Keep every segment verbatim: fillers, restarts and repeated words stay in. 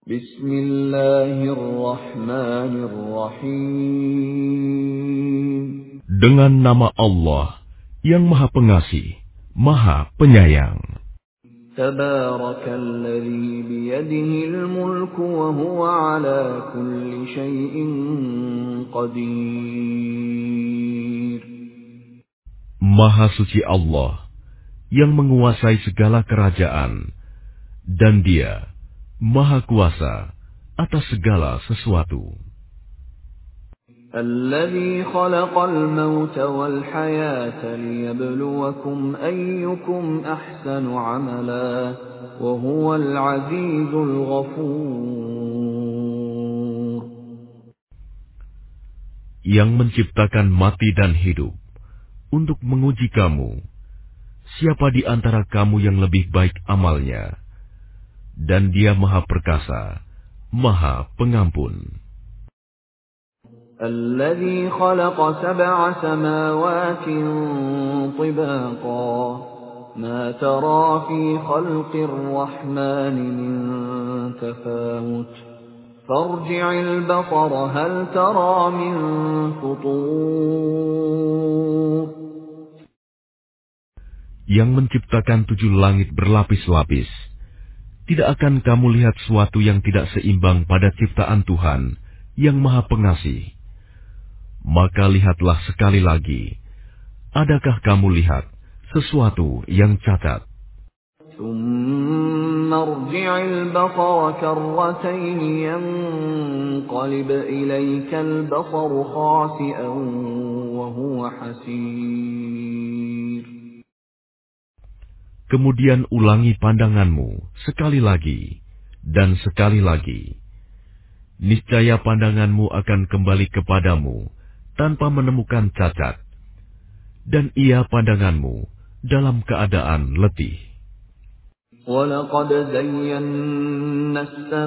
Bismillahirrahmanirrahim. Dengan nama Allah yang Maha Pengasih, Maha Penyayang. Tabarakalladzi biyadihil mulku wa huwa ala kulli syai'in qadir. Maha suci Allah yang menguasai segala kerajaan, dan Dia Maha Kuasa atas segala sesuatu. Alladzi khalaqal mauta wal hayata liyabluwakum ayyukum ahsanu amala wa huwal azizul ghafur. Yang menciptakan mati dan hidup untuk menguji kamu, siapa di antara kamu yang lebih baik amalnya, dan Dia Maha Perkasa, Maha Pengampun. الذي خلق سبع سماوات طباقا ما ترى في خلق الرحمن من تفاوت فارجع البصر هل ترى من فطور. Yang menciptakan tujuh langit berlapis-lapis, tidak akan kamu lihat suatu yang tidak seimbang pada ciptaan Tuhan yang Maha Pengasih? Maka lihatlah sekali lagi, adakah kamu lihat sesuatu yang cacat? ثم ارجع البصر كرتين ينقلب إليك البصر خاسئا وهو حسير. Kemudian ulangi pandanganmu sekali lagi dan sekali lagi. Niscaya pandanganmu akan kembali kepadamu tanpa menemukan cacat, dan ia pandanganmu dalam keadaan letih. وَلَقَدْ زَيَّنَّا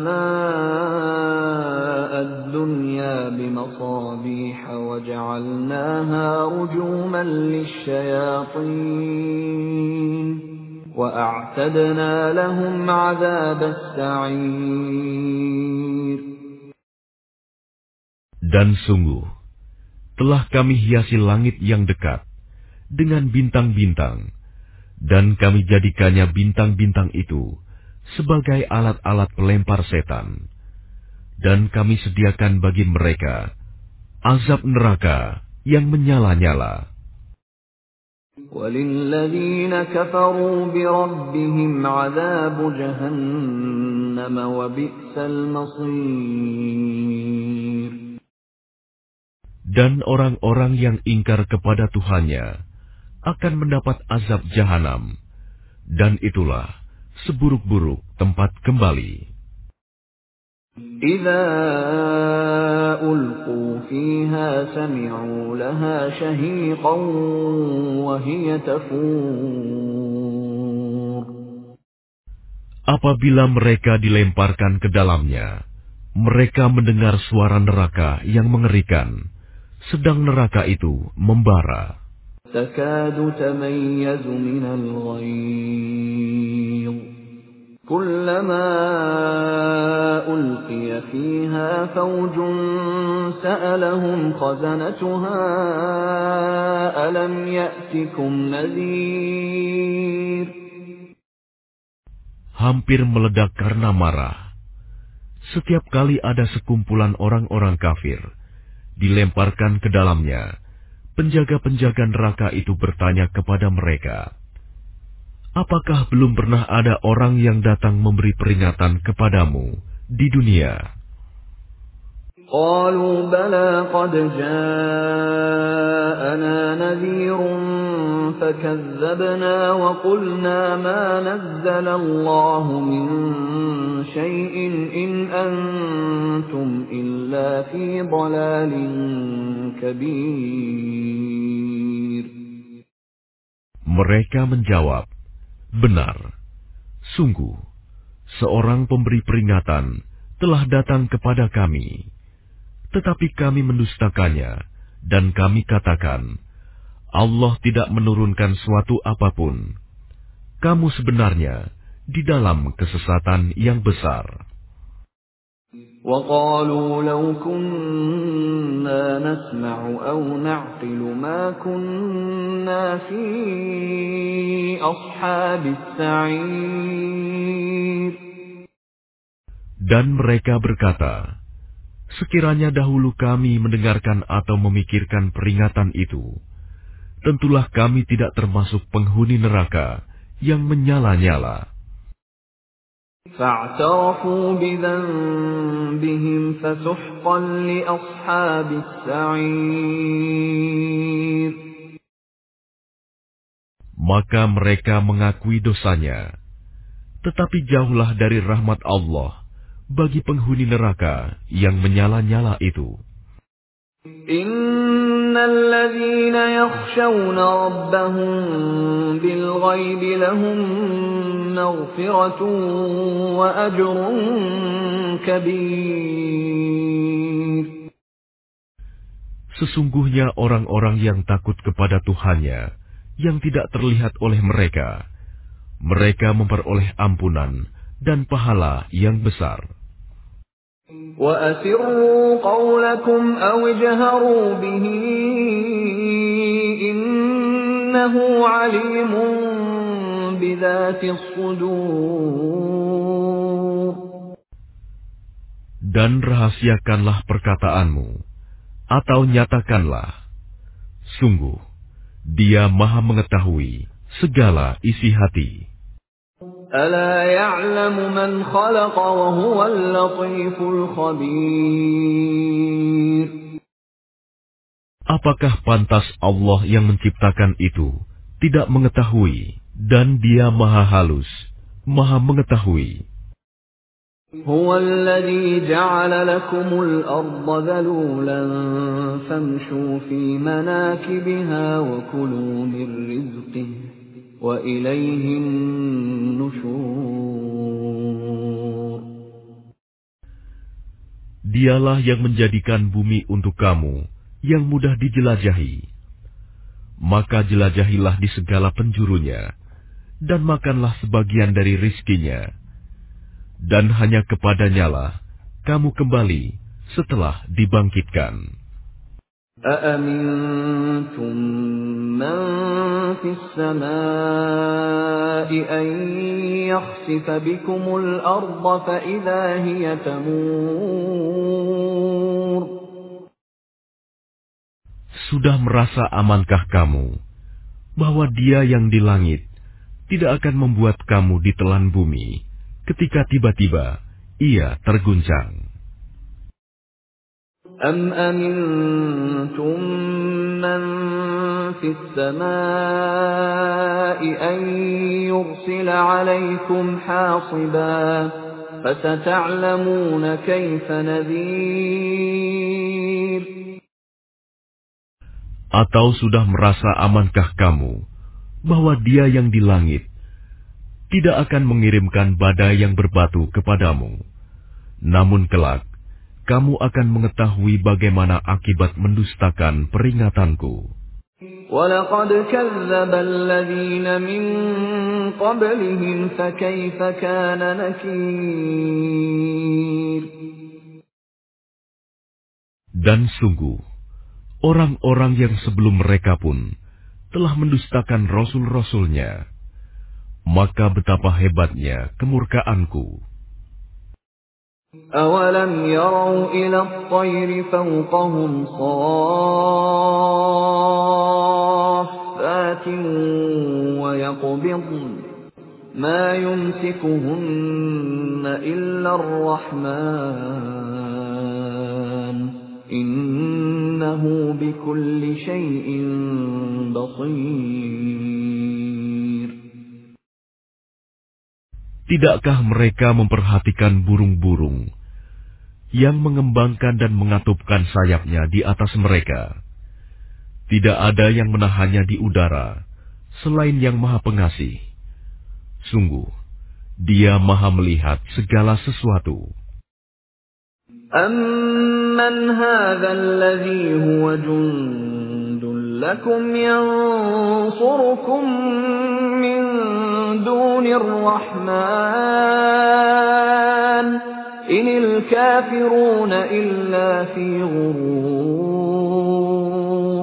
السَّمَاءَ الدُّنْيَا بِمَصَابِيحَ وَجَعَلْنَاهَا رُجُومًا لِلشَّيَاطِينِ وَأَعْتَدْنَا لَهُمْ عَذَابَ السَّعِيرِ. Dan sungguh, telah kami hiasi langit yang dekat dengan bintang-bintang, dan kami jadikannya bintang-bintang itu sebagai alat-alat pelempar setan. Dan kami sediakan bagi mereka azab neraka yang menyala-nyala. وَلِلَّذِينَ كَفَرُوا بِرَبِّهِمْ عَذَابُ جَهَنَّمَ وَبِئْسَ الْمَصِيرُ. Dan orang-orang yang ingkar kepada Tuhannya akan mendapat azab jahanam, dan itulah seburuk-buruk tempat kembali. إِذَا أُلْقُوا فِيهَا سَمِعُوا لَهَا شَهِيقًا وَهِيَ تَفُورُ. Apabila mereka dilemparkan ke dalamnya, mereka mendengar suara neraka yang mengerikan, sedang neraka itu membara. تَكَادُ تَمَيَّزُ مِنَ الْغَيْظِ كُلَّمَا أُلْقِيَ فِيهَا فَوْجٌ سَأَلَهُمْ خَزَنَتُهَا أَلَمْ يَأْتِكُمْ نَذِيرٌ. Hampir meledak karena marah. Setiap kali ada sekumpulan orang-orang kafir dilemparkan ke dalamnya, penjaga-penjaga neraka itu bertanya kepada mereka, apakah belum pernah ada orang yang datang memberi peringatan kepadamu di dunia? قالوا بلى قد جاءنا نذير فكذبنا وقلنا ما نزل الله من شيء إن أنتم إلا في ضلال كبير. Mereka menjawab, benar, sungguh, seorang pemberi peringatan telah datang kepada kami. Tetapi kami mendustakannya, dan kami katakan, Allah tidak menurunkan suatu apapun. Kamu sebenarnya di dalam kesesatan yang besar. وَقَالُوا لَوْ كُنَّا نَسْمَعُ أَوْ نَعْقِلُ مَا كُنَّا فِي أَصْحَابِ السَّعِيرِ. Dan mereka berkata, sekiranya dahulu kami mendengarkan atau memikirkan peringatan itu, tentulah kami tidak termasuk penghuni neraka yang menyala-nyala. فَاعْتَرَفُوا بِذَنبِهِمْ فَسُحْقًا لِأَصْحَابِ السَّعِيرِ. Maka mereka mengakui dosanya, tetapi jauhlah dari rahmat Allah bagi penghuni neraka yang menyala-nyala itu. Innal ladzina yakhshawna rabbahum bil ghaibi lahum maghfiratun wa ajrun kabir. Sesungguhnya orang-orang yang takut kepada Tuhannya yang tidak terlihat oleh mereka, mereka memperoleh ampunan dan pahala yang besar. وَأَسِرُّوا قَوْلَكُمْ أَوْ اجْهَرُوا بِهِ إِنَّهُ عَلِيمٌ بِذَاتِ الصُّدُورِ. Dan rahasiakanlah perkataanmu, atau nyatakanlah, sungguh, Dia Maha mengetahui segala isi hati. أَلَا يَعْلَمُ مَنْ خَلَقَ وَهُوَ اللَّطِيفُ الْخَبِيرُ. Apakah pantas Allah yang menciptakan itu tidak mengetahui, dan Dia Maha halus, Maha mengetahui. هُوَ الَّذِي جَعَلَ لَكُمُ الْأَرْضَ ذَلُولًا فَامْشُوا فِي مَنَاكِبِهَا وَكُلُوا مِنْ رِزْقِهِ وَإِلَيْهِ النُّشُورُ. Dialah yang menjadikan bumi untuk kamu yang mudah dijelajahi. Maka jelajahilah di segala penjurunya, dan makanlah sebagian dari rizkinya. Dan hanya kepadanyalah kamu kembali setelah dibangkitkan. أَأَمِنْتُمْ مَنْ فِي السَّمَاءِ أَنْ يَخْسِفَ بِكُمُ الْأَرْضَ فَإِذَا هِيَ تَمُورُ. Sudah merasa amankah kamu bahwa Dia yang di langit tidak akan membuat kamu ditelan bumi ketika tiba-tiba Ia terguncang? أَمْ أَمِنْتُمْ مَنْ فِي السَّمَاءِ أَنْ يُرْسِلَ عَلَيْكُمْ حَاصِبًا فَسَتَعْلَمُونَ كَيْفَ نَذِيرِ. Atau sudah merasa amankah kamu bahwa Dia yang di langit tidak akan mengirimkan badai yang berbatu kepadamu, namun kelak kamu akan mengetahui bagaimana akibat mendustakan peringatanku. وَلَقَدْ كَذَّبَ الَّذِينَ مِن قَبْلِهِمْ فَكَيْفَ كَانَ نَكِيرِ. Dan sungguh, orang-orang yang sebelum mereka pun telah mendustakan rasul-rasulnya, maka betapa hebatnya kemurkaanku. أَوَلَمْ يَرَوْا إِلَى الطَّيْرِ فَوْقَهُمْ صَافَّاتٍ وَيَقْبِضْنَ مَا يُمْسِكُهُنَّ إِلَّا الرَّحْمَنُ إِنَّهُ بِكُلِّ شَيْءٍ بَصِيرٌ. Tidakkah mereka memperhatikan burung-burung yang mengembangkan dan mengatupkan sayapnya di atas mereka? Tidak ada yang menahannya di udara selain Yang Maha Pengasih. Sungguh, Dia Maha melihat segala sesuatu. أَمَّنْ هَذَا الَّذِي هُوَ جُندٌ لَكُمْ يَنصُرُكُم مِّن دُونِ الرَّحْمَنِ inil kafiruna illa fi ghurur.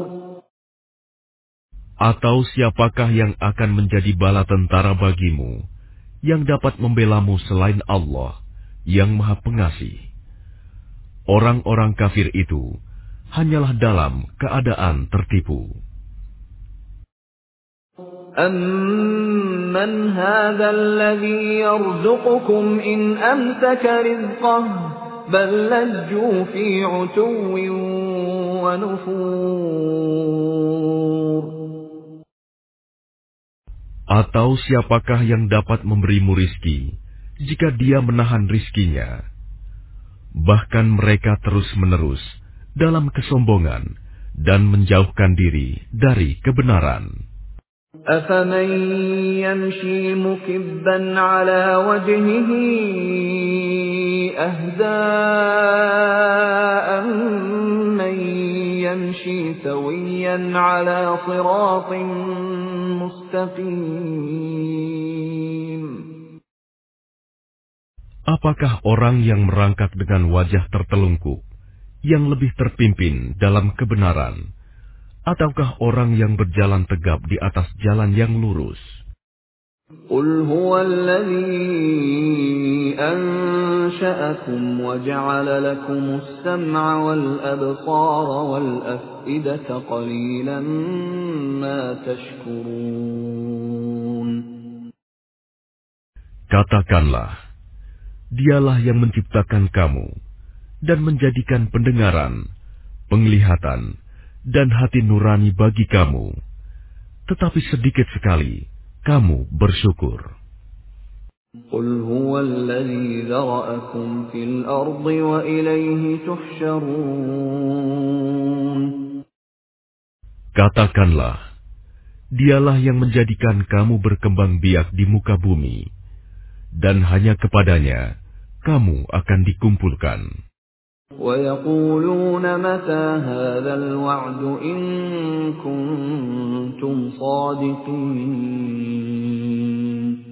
Atau siapakah yang akan menjadi bala tentara bagimu, yang dapat membelamu selain Allah, yang Maha Pengasih? Orang-orang kafir itu hanyalah dalam keadaan tertipu. Amman hadha alladhi yarzuqukum in amsaka rizqahu bal lajju fi 'utuwwin wa nufur. Atau siapakah yang dapat memberimu rizki jika dia menahan rizkinya? Bahkan mereka terus-menerus dalam kesombongan dan menjauhkan diri dari kebenaran. أَفَمَن يَمْشِي مُكِبًّا عَلَى وَجْهِهِ أَهْدَىٰ أَمَّن يَمْشِي سَوِيًّا عَلَى صِرَاطٍ مُّسْتَقِيمٍ. Apakah orang yang merangkak dengan wajah tertelungkup yang lebih terpimpin dalam kebenaran, ataukah orang yang berjalan tegap di atas jalan yang lurus? قُلْ هُوَ الَّذِي أَنشَأَكُمْ وَجَعَلَ لَكُمُ السَّمْعَ وَالْأَبْصَارَ وَالْأَفْئِدَةَ قَلِيلًا مَا تَشْكُرُونَ. Katakanlah, Dialah yang menciptakan kamu dan menjadikan pendengaran, penglihatan, dan hati nurani bagi kamu. Tetapi sedikit sekali kamu bersyukur. قُلْ هُوَ الَّذِي ذَرَأَكُمْ فِي الْأَرْضِ وَإِلَيْهِ تُحْشَرُونَ. Katakanlah, Dialah yang menjadikan kamu berkembang biak di muka bumi, dan hanya kepadanya kamu akan dikumpulkan. وَيَقُولُونَ مَتَى هَذَا الْوَعْدُ إِن كُنتُمْ صَادِقِينَ.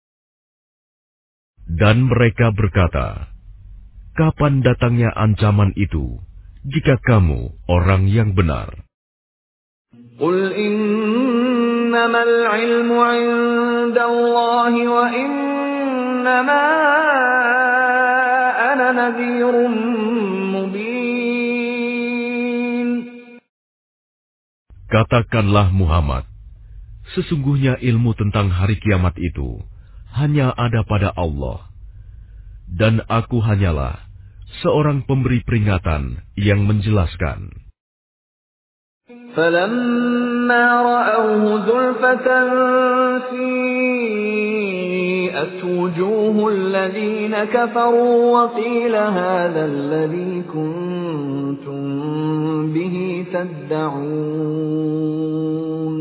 Dan mereka berkata, kapan datangnya ancaman itu, jika kamu orang yang benar? قُلْ إِنَّمَا الْعِلْمُ عِندَ اللَّهِ وَإِنَّمَا أَنَا نَذِيرٌ مُبِينٌ. Katakanlah Muhammad, sesungguhnya ilmu tentang hari kiamat itu hanya ada pada Allah, dan aku hanyalah seorang pemberi peringatan yang menjelaskan. فَلَمَّا رَأَوْهُ زُلْفَةً سِيئَتْ وُجُوهُ الَّذِينَ كَفَرُوا وَقِيلَ هَذَا الَّذِي كُنتُم بِهِ تَدَّعُونَ.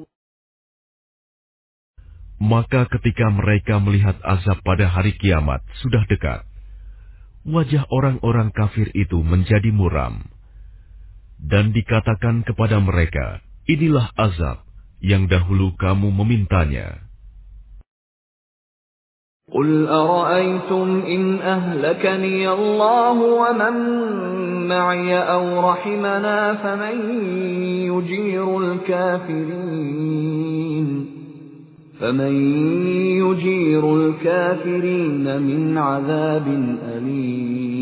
Maka ketika mereka melihat azab pada hari kiamat sudah dekat, wajah orang-orang kafir itu menjadi muram. Dan dikatakan kepada mereka, inilah azab yang dahulu kamu memintanya. قُلْ أَرَأَيْتُمْ إِنْ أَهْلَكَنِيَ اللَّهُ وَمَن مَّعِيَ أَوْ رَحِمَنَا فَمَن يُجِيرُ الْكَافِرِينَ فَمَن يُجِيرُ الْكَافِرِينَ مِنْ عَذَابٍ أَلِيمٍ.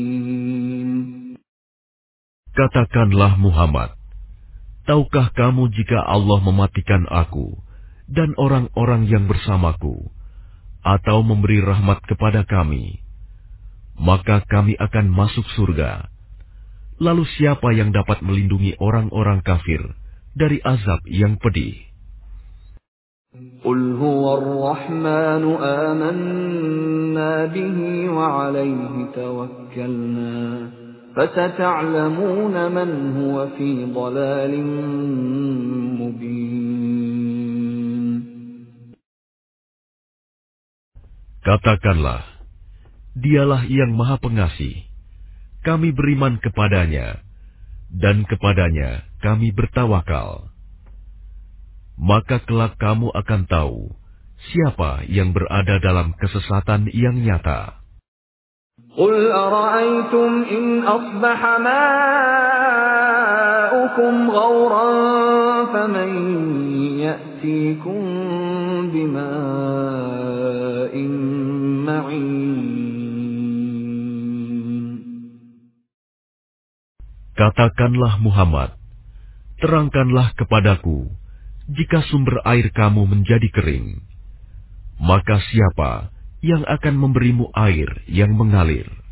Katakanlah Muhammad, tahukah kamu jika Allah mematikan aku dan orang-orang yang bersamaku, atau memberi rahmat kepada kami, maka kami akan masuk surga. Lalu siapa yang dapat melindungi orang-orang kafir dari azab yang pedih? قُلْ هُوَ الرَّحْمَنُ آمَنَّا بِهِ وَعَلَيْهِ تَوَكَّلْنَا فَسَتَعْلَمُونَ مَنْ هُوَ فِي ضَلَالٍ مُبِينٍ. Katakanlah, Dialah yang Maha Pengasih. Kami beriman kepadanya, dan kepadanya kami bertawakal. Maka kelak kamu akan tahu siapa yang berada dalam kesesatan yang nyata. قُلْ أَرَأَيْتُمْ إِنْ أَصْبَحَ مَاؤُكُمْ غَوْرًا فَمَنْ يَأْتِيكُمْ بِمَاءٍ مَّعِينٍ. Katakanlah Muhammad, terangkanlah kepadaku, jika sumber air kamu menjadi kering, maka siapa yang akan memberimu air yang mengalir?